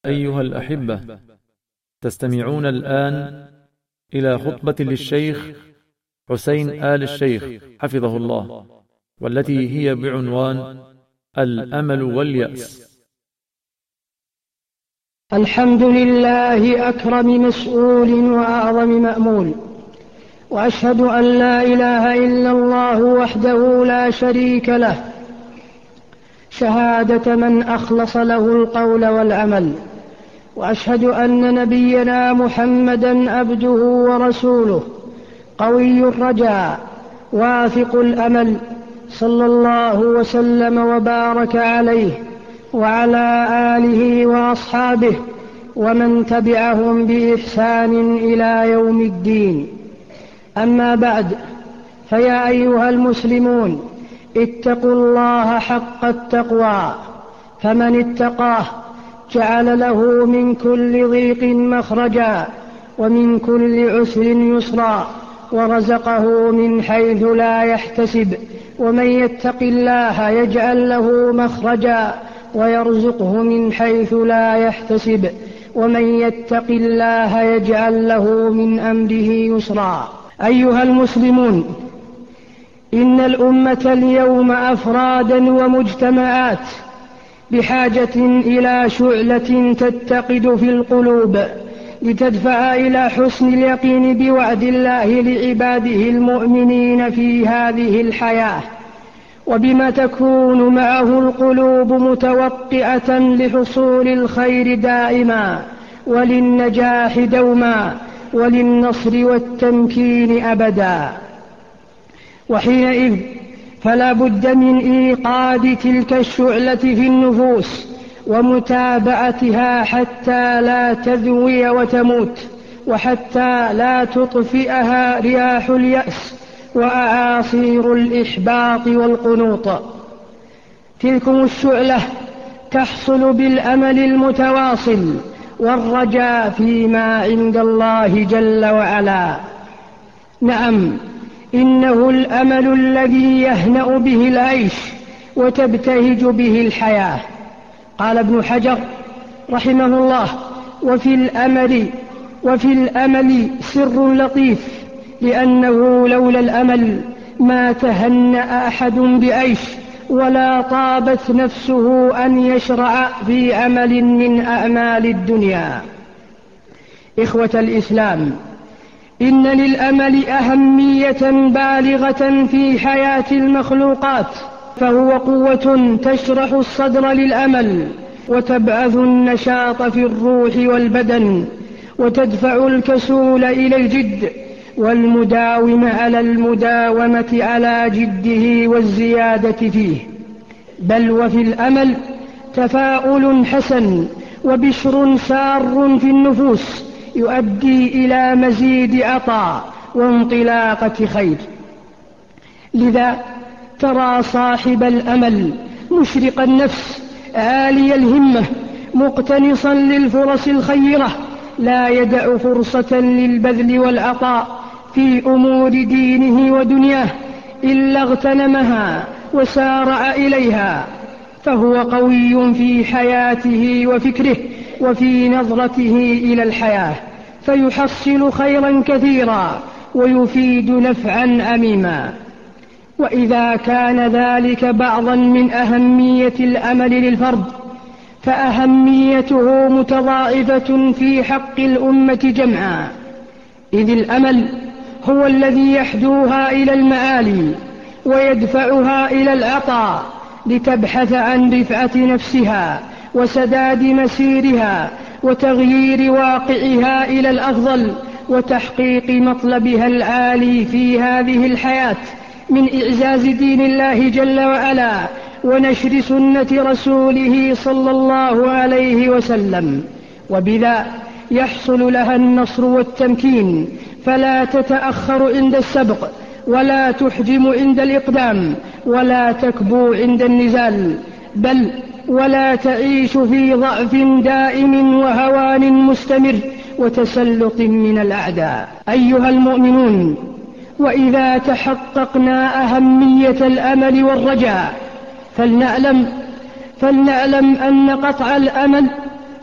أيها الأحبة، تستمعون الآن إلى خطبة للشيخ حسين آل الشيخ حفظه الله، والتي هي بعنوان الأمل واليأس. الحمد لله أكرم مسؤول وأعظم مأمول، وأشهد أن لا إله إلا الله وحده لا شريك له شهادة من أخلص له القول والعمل، وأشهد أن نبينا محمدا عبده ورسوله قوي الرجاء واثق الأمل، صلى الله وسلم وبارك عليه وعلى آله وأصحابه ومن تبعهم بإحسان إلى يوم الدين. أما بعد، فيا أيها المسلمون، اتقوا الله حق التقوى، فمن اتقاه جعل له من كل ضيق مخرجا ومن كل عسر يسرا، ورزقه من حيث لا يحتسب، ومن يتق الله يجعل له مخرجا ويرزقه من حيث لا يحتسب، ومن يتق الله يجعل له من أمره يسرا. أيها المسلمون، إن الأمة اليوم أفرادا ومجتمعات بحاجة إلى شعلة تتقد في القلوب لتدفع إلى حسن اليقين بوعد الله لعباده المؤمنين في هذه الحياة، وبما تكون معه القلوب متوقعة لحصول الخير دائما وللنجاح دوما وللنصر والتمكين أبدا. وحينئذ فلا بد من إيقاد تلك الشعلة في النفوس ومتابعتها حتى لا تذوي وتموت، وحتى لا تطفئها رياح اليأس وأعاصير الإحباط والقنوط. تلكم الشعلة تحصل بالأمل المتواصل والرجاء فيما عند الله جل وعلا. نعم، إنه الأمل الذي يهنأ به العيش وتبتهج به الحياة. قال ابن حجر رحمه الله: وفي الأمل سر لطيف، لأنه لولا الأمل ما تهنأ أحد بعيش ولا طابت نفسه أن يشرع في عمل من أعمال الدنيا. إخوة الإسلام، إن للأمل أهمية بالغة في حياة المخلوقات، فهو قوة تشرح الصدر للأمل وتبعث النشاط في الروح والبدن، وتدفع الكسول إلى الجد والمداوم على المداومة على جده والزيادة فيه. بل وفي الأمل تفاؤل حسن وبشر سار في النفوس يؤدي إلى مزيد عطاء وانطلاقة خير. لذا ترى صاحب الأمل مشرق النفس عالي الهمة مقتنصا للفرص الخيرة، لا يدع فرصة للبذل والعطاء في أمور دينه ودنياه إلا اغتنمها وسارع إليها، فهو قوي في حياته وفكره وفي نظرته إلى الحياة، فيحصل خيرا كثيرا ويفيد نفعا عميما. وإذا كان ذلك بعضا من أهمية الأمل للفرد، فأهميته متضاعفة في حق الأمة جمعا، إذ الأمل هو الذي يحدوها إلى المعالي ويدفعها إلى العطاء لتبحث عن رفعة نفسها وسداد مسيرها وتغيير واقعها إلى الأفضل وتحقيق مطلبها العالي في هذه الحياة من إعزاز دين الله جل وعلا ونشر سنة رسوله صلى الله عليه وسلم، وبذا يحصل لها النصر والتمكين، فلا تتأخر عند السبق ولا تحجم عند الإقدام ولا تكبو عند النزال، بل ولا تعيش في ضعف دائم وهوان مستمر وتسلط من الأعداء. أيها المؤمنون، وإذا تحققنا أهمية الأمل والرجاء فلنعلم أن قطع الأمل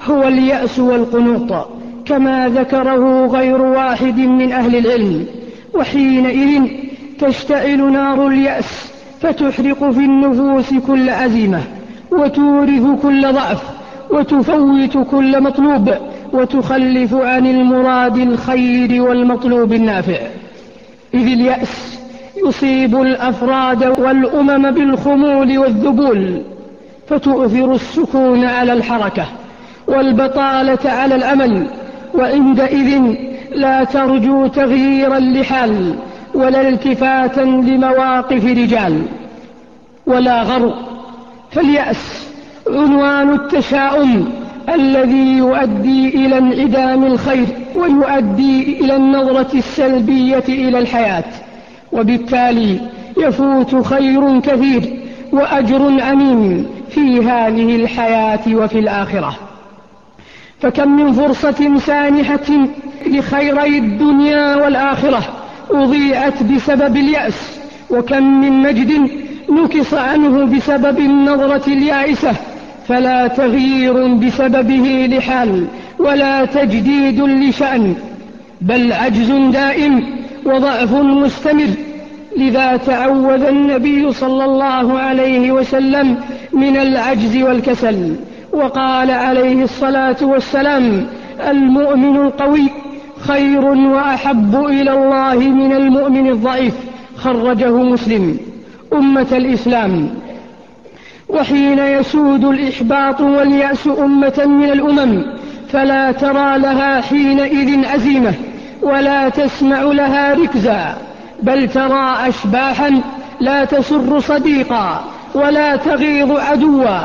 هو اليأس والقنوط، كما ذكره غير واحد من أهل العلم. وحينئذ تشتعل نار اليأس فتحرق في النفوس كل عزيمة، وتورث كل ضعف، وتفوت كل مطلوب، وتخلف عن المراد الخير والمطلوب النافع. إذ اليأس يصيب الأفراد والأمم بالخمول والذبول، فتؤثر السكون على الحركة والبطالة على العمل، وعندئذ لا ترجو تغييرا لحال ولا التفاتا لمواقف رجال ولا غرو. فاليأس عنوان التشاؤم الذي يؤدي إلى انعدام الخير ويؤدي إلى النظرة السلبية إلى الحياة، وبالتالي يفوت خير كثير وأجر عميم في هذه الحياة وفي الآخرة. فكم من فرصة سانحة لخيري الدنيا والآخرة أضيعت بسبب اليأس، وكم من مجد نكص عنه بسبب النظرة اليائسة. فلا تغيير بسببه لحال ولا تجديد لشأن، بل عجز دائم وضعف مستمر. لذا تعوذ النبي صلى الله عليه وسلم من العجز والكسل، وقال عليه الصلاة والسلام: المؤمن القوي خير وأحب إلى الله من المؤمن الضعيف. خرجه مسلم. أمة الإسلام، وحين يسود الإحباط واليأس أمة من الأمم فلا ترى لها حينئذ عزيمة ولا تسمع لها ركزا، بل ترى أشباحا لا تسر صديقا ولا تغيظ عدوا.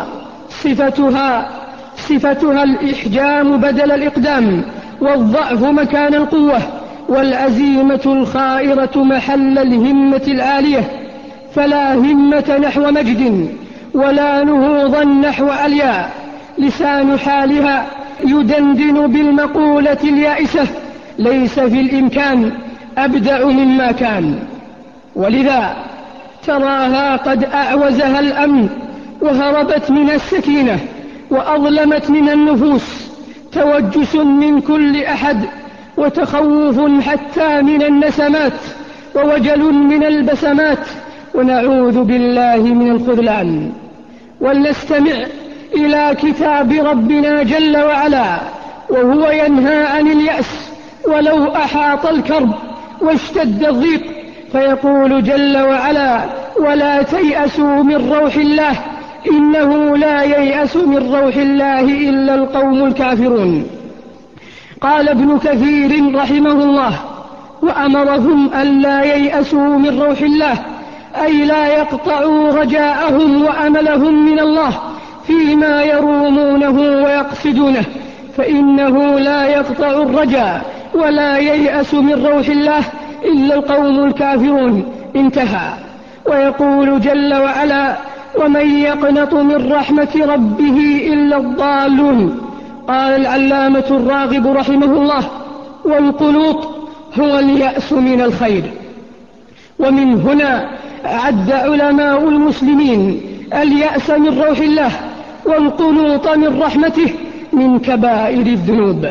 صفتها الإحجام بدل الإقدام، والضعف مكان القوة، والعزيمة الخائرة محل الهمة العالية. فلا همة نحو مجد ولا نهوضا نحو عليا. لسان حالها يدندن بالمقولة اليائسة: ليس في الإمكان أبدع مما كان. ولذا تراها قد أعوزها الأمن وهربت من السكينة وأظلمت من النفوس، توجس من كل أحد، وتخوف حتى من النسمات، ووجل من البسمات، ونعوذ بالله من الخذلان. ولنستمع إلى كتاب ربنا جل وعلا وهو ينهى عن اليأس ولو أحاط الكرب واشتد الضيق، فيقول جل وعلا: ولا تيأسوا من روح الله إنه لا ييأس من روح الله إلا القوم الكافرون. قال ابن كثير رحمه الله: وأمرهم أن لا ييأسوا من روح الله، أي لا يقطعوا رجاءهم وأملهم من الله فيما يرومونه ويقصدونه، فإنه لا يقطع الرجاء ولا ييأس من روح الله إلا القوم الكافرون. انتهى. ويقول جل وعلا: ومن يقنط من رحمة ربه إلا الضالون. قال العلامة الراغب رحمه الله: والقنوط هو اليأس من الخير. ومن هنا عد علماء المسلمين اليأس من روح الله والقنوط من رحمته من كبائر الذنوب.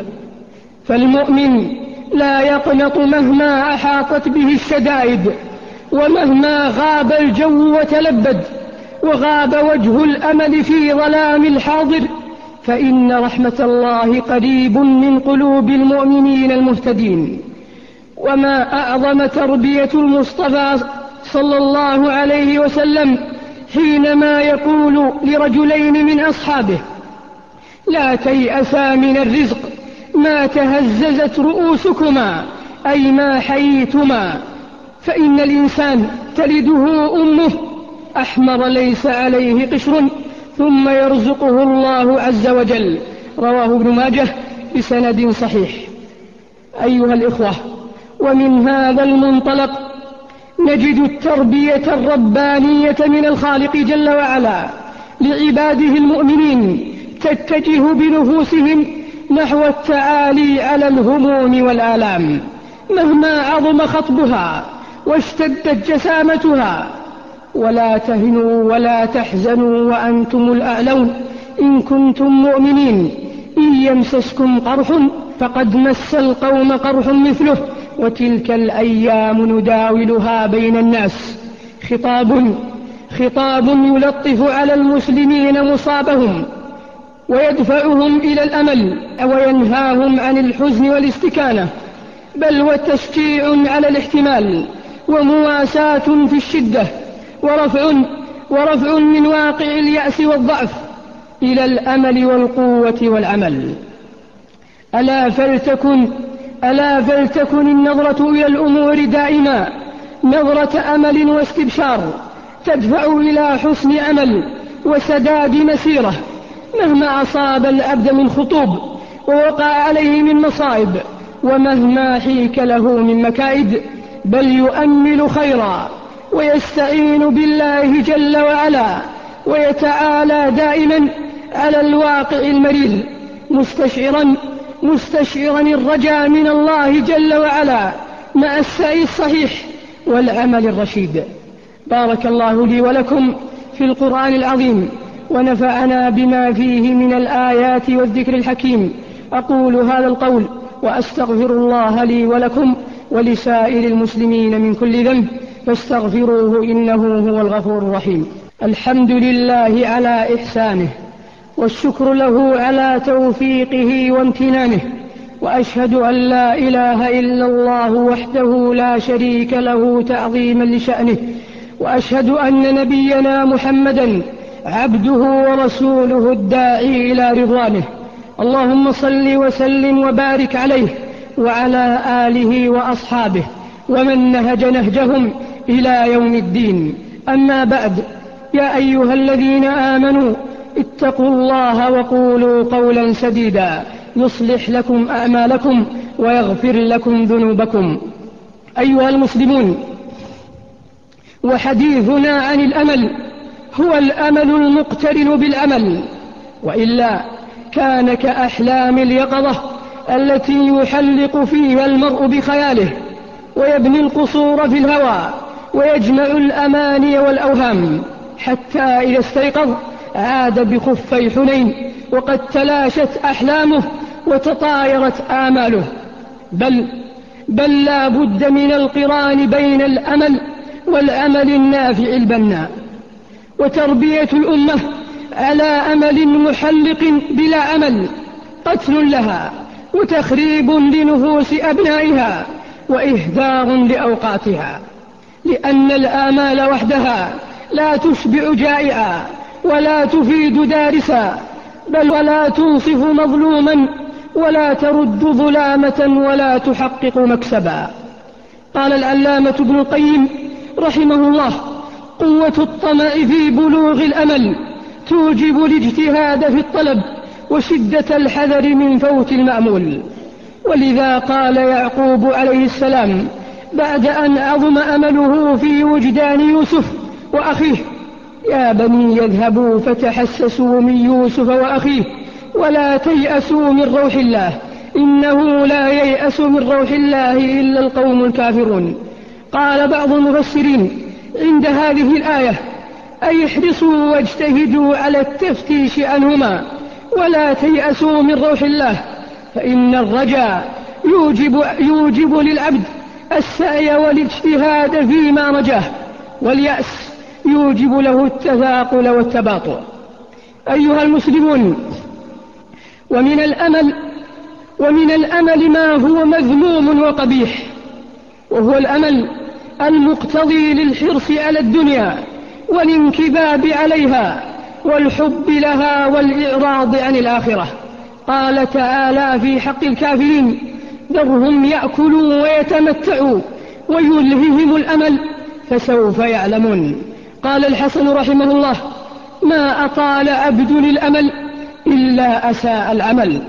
فالمؤمن لا يقنط مهما أحاطت به الشدائد، ومهما غاب الجو وتلبد، وغاب وجه الأمل في ظلام الحاضر، فإن رحمة الله قريب من قلوب المؤمنين المهتدين. وما أعظم تربية المصطفى صلى الله عليه وسلم حينما يقول لرجلين من أصحابه: لا تيأسا من الرزق ما تهززت رؤوسكما، أي ما حييتما، فإن الإنسان تلده أمه أحمر ليس عليه قشر ثم يرزقه الله عز وجل. رواه ابن ماجه بسند صحيح. أيها الإخوة، ومن هذا المنطلق نجد التربية الربانية من الخالق جل وعلا لعباده المؤمنين تتجه بنفوسهم نحو التعالي على الهموم والآلام، مهما عظم خطبها واشتدت جسامتها. ولا تهنوا ولا تحزنوا وأنتم الأعلون إن كنتم مؤمنين، إن يمسسكم قرح فقد مس القوم قرح مثله وتلك الأيام نداولها بين الناس. خطاب يلطف على المسلمين مصابهم ويدفعهم إلى الأمل وينهاهم عن الحزن والاستكانة، بل وتشجيع على الاحتمال ومواساة في الشدة ورفع من واقع اليأس والضعف إلى الأمل والقوة والعمل. ألا فلتكن النظرة إلى الأمور دائما نظرة أمل واستبشار تدفع إلى حسن أمل وسداد مسيرة، مهما أصاب العبد من خطوب ووقع عليه من مصائب ومهما حيك له من مكائد، بل يؤمل خيرا ويستعين بالله جل وعلا ويتعالى دائما على الواقع المرير، مستشعرا الرجاء من الله جل وعلا مع السعي الصحيح والعمل الرشيد. بارك الله لي ولكم في القرآن العظيم ونفعنا بما فيه من الآيات والذكر الحكيم. أقول هذا القول وأستغفر الله لي ولكم ولسائر المسلمين من كل ذنب فاستغفروه إنه هو الغفور الرحيم. الحمد لله على إحسانه والشكر له على توفيقه وامتنانه، وأشهد أن لا إله إلا الله وحده لا شريك له تعظيما لشأنه، وأشهد أن نبينا محمدا عبده ورسوله الداعي إلى رضوانه. اللهم صل وسلم وبارك عليه وعلى آله وأصحابه ومن نهج نهجهم إلى يوم الدين. أما بعد، يا أيها الذين آمنوا اتقوا الله وقولوا قولا سديدا يصلح لكم أعمالكم ويغفر لكم ذنوبكم. أيها المسلمون، وحديثنا عن الأمل هو الأمل المقترن بالعمل، وإلا كان كأحلام اليقظة التي يحلق فيها المرء بخياله ويبني القصور في الهوى ويجمع الأماني والأوهام، حتى إذا استيقظ عاد بخفي حنين وقد تلاشت أحلامه وتطايرت آماله. بل لا بد من القران بين الأمل والعمل النافع البناء، وتربية الأمة على أمل محلق بلا أمل قتل لها وتخريب لنفوس أبنائها وإهدار لأوقاتها، لأن الآمال وحدها لا تشبع جائعا ولا تفيد دارسا، بل ولا تنصف مظلوما ولا ترد ظلامة ولا تحقق مكسبا. قال العلامة ابن القيم رحمه الله: قوة الطمع في بلوغ الأمل توجب الاجتهاد في الطلب وشدة الحذر من فوت المأمول. ولذا قال يعقوب عليه السلام بعد أن عظم أمله في وجدان يوسف وأخيه: يا بني يذهبوا فتحسسوا من يوسف وأخيه ولا تيأسوا من روح الله إنه لا ييأس من روح الله إلا القوم الكافرون. قال بعض المفسرين عند هذه الآية: أي احرصوا واجتهدوا على التفتيش عنهما ولا تيأسوا من روح الله، فإن الرجاء يوجب للعبد السعي والاجتهاد فيما رجاه، واليأس يوجب له التثاقل والتباطؤ. أيها المسلمون، ومن الأمل ما هو مذموم وقبيح، وهو الأمل المقتضي للحرص على الدنيا والانكباب عليها والحب لها والإعراض عن الآخرة. قال تعالى في حق الكافرين: ذرهم يأكلوا ويتمتعوا ويلههم الأمل فسوف يعلمون. قال الحسن رحمه الله: ما أطال عبد الأمل إلا أساء العمل.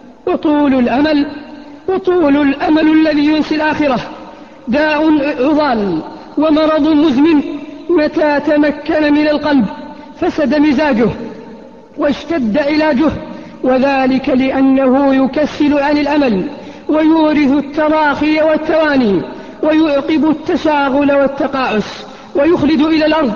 وطول الأمل الذي ينسي الآخرة داء عضال ومرض مزمن، متى تمكن من القلب فسد مزاجه واشتد علاجه، وذلك لأنه يكسل عن الأمل ويورث التراخي والتواني ويعقب التشاغل والتقاعس ويخلد إلى الأرض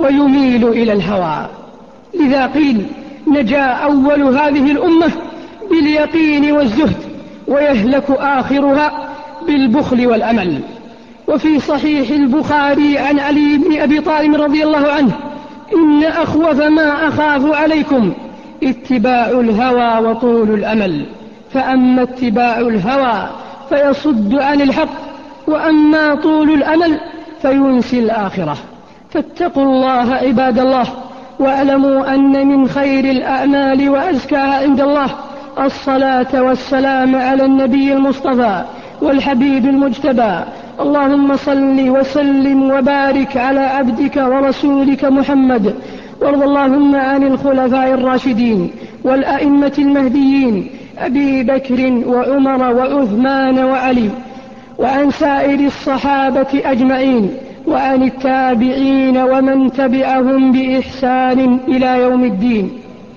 ويميل إلى الهوى. لذا قيل: نجا أول هذه الأمة باليقين والزهد، ويهلك آخرها بالبخل والأمل. وفي صحيح البخاري عن علي بن أبي طالب رضي الله عنه: إن أخوف ما أخاف عليكم اتباع الهوى وطول الأمل، فأما اتباع الهوى فيصد عن الحق، وأما طول الأمل فينسي الآخرة. فاتقوا الله عباد الله، واعلموا أن من خير الأعمال وأزكاها عند الله الصلاة والسلام على النبي المصطفى والحبيب المجتبى. اللهم صل وسلم وبارك على عبدك ورسولك محمد، وارض اللهم عن الخلفاء الراشدين والأئمة المهديين أبي بكر وعمر وعثمان وعلي، وعن سائر الصحابة أجمعين، وعن التابعين ومن تبعهم بإحسان إلى يوم الدين.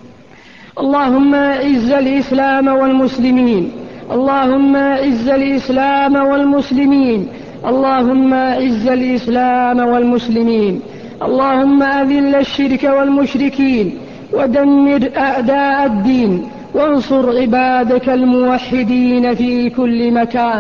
اللهم أعز الإسلام والمسلمين، اللهم أعز الإسلام والمسلمين، اللهم أعز الإسلام والمسلمين. اللهم أذل الشرك والمشركين، ودمر أعداء الدين، وانصر عبادك الموحدين في كل مكان.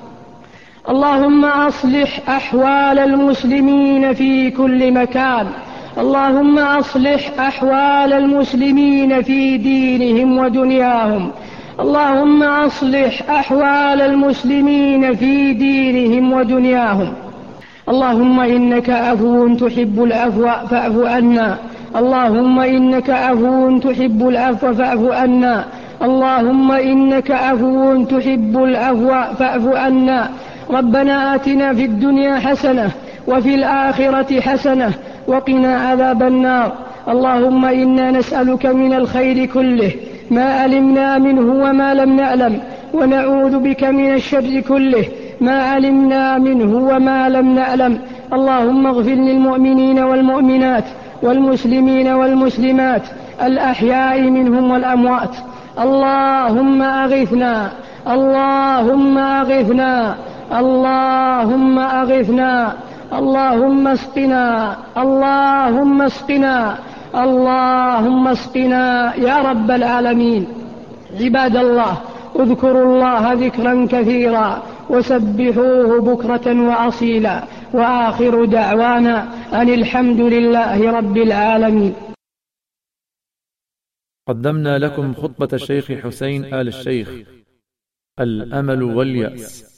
اللهم أصلح أحوال المسلمين في كل مكان، اللهم أصلح أحوال المسلمين في دينهم ودنياهم، اللهم أصلح أحوال المسلمين في دينهم ودنياهم. اللهم إنك عفو تحب العفو فاعف عنا، اللهم إنك عفو تحب العفو فاعف عنا، اللهم إنك عفو تحب العفو فاعف عنا. ربنا آتنا في الدنيا حسنة وفي الآخرة حسنة وقنا عذاب النار. اللهم إنا نسألك من الخير كله ما علمنا منه وما لم نعلم، ونعوذ بك من الشر كله ما علمنا منه وما لم نعلم. اللهم اغفر للمؤمنين والمؤمنات والمسلمين والمسلمات الأحياء منهم والأموات. اللهم أغثنا، اللهم أغثنا، اللهم أغثنا، اللهم اسقنا، اللهم اسقنا، اللهم اسقنا يا رب العالمين. عباد الله، اذكروا الله ذكرا كثيرا وسبحوه بكرة وأصيلا، وآخر دعوانا أن الحمد لله رب العالمين. قدمنا لكم خطبة الشيخ حسين آل الشيخ: الأمل واليأس.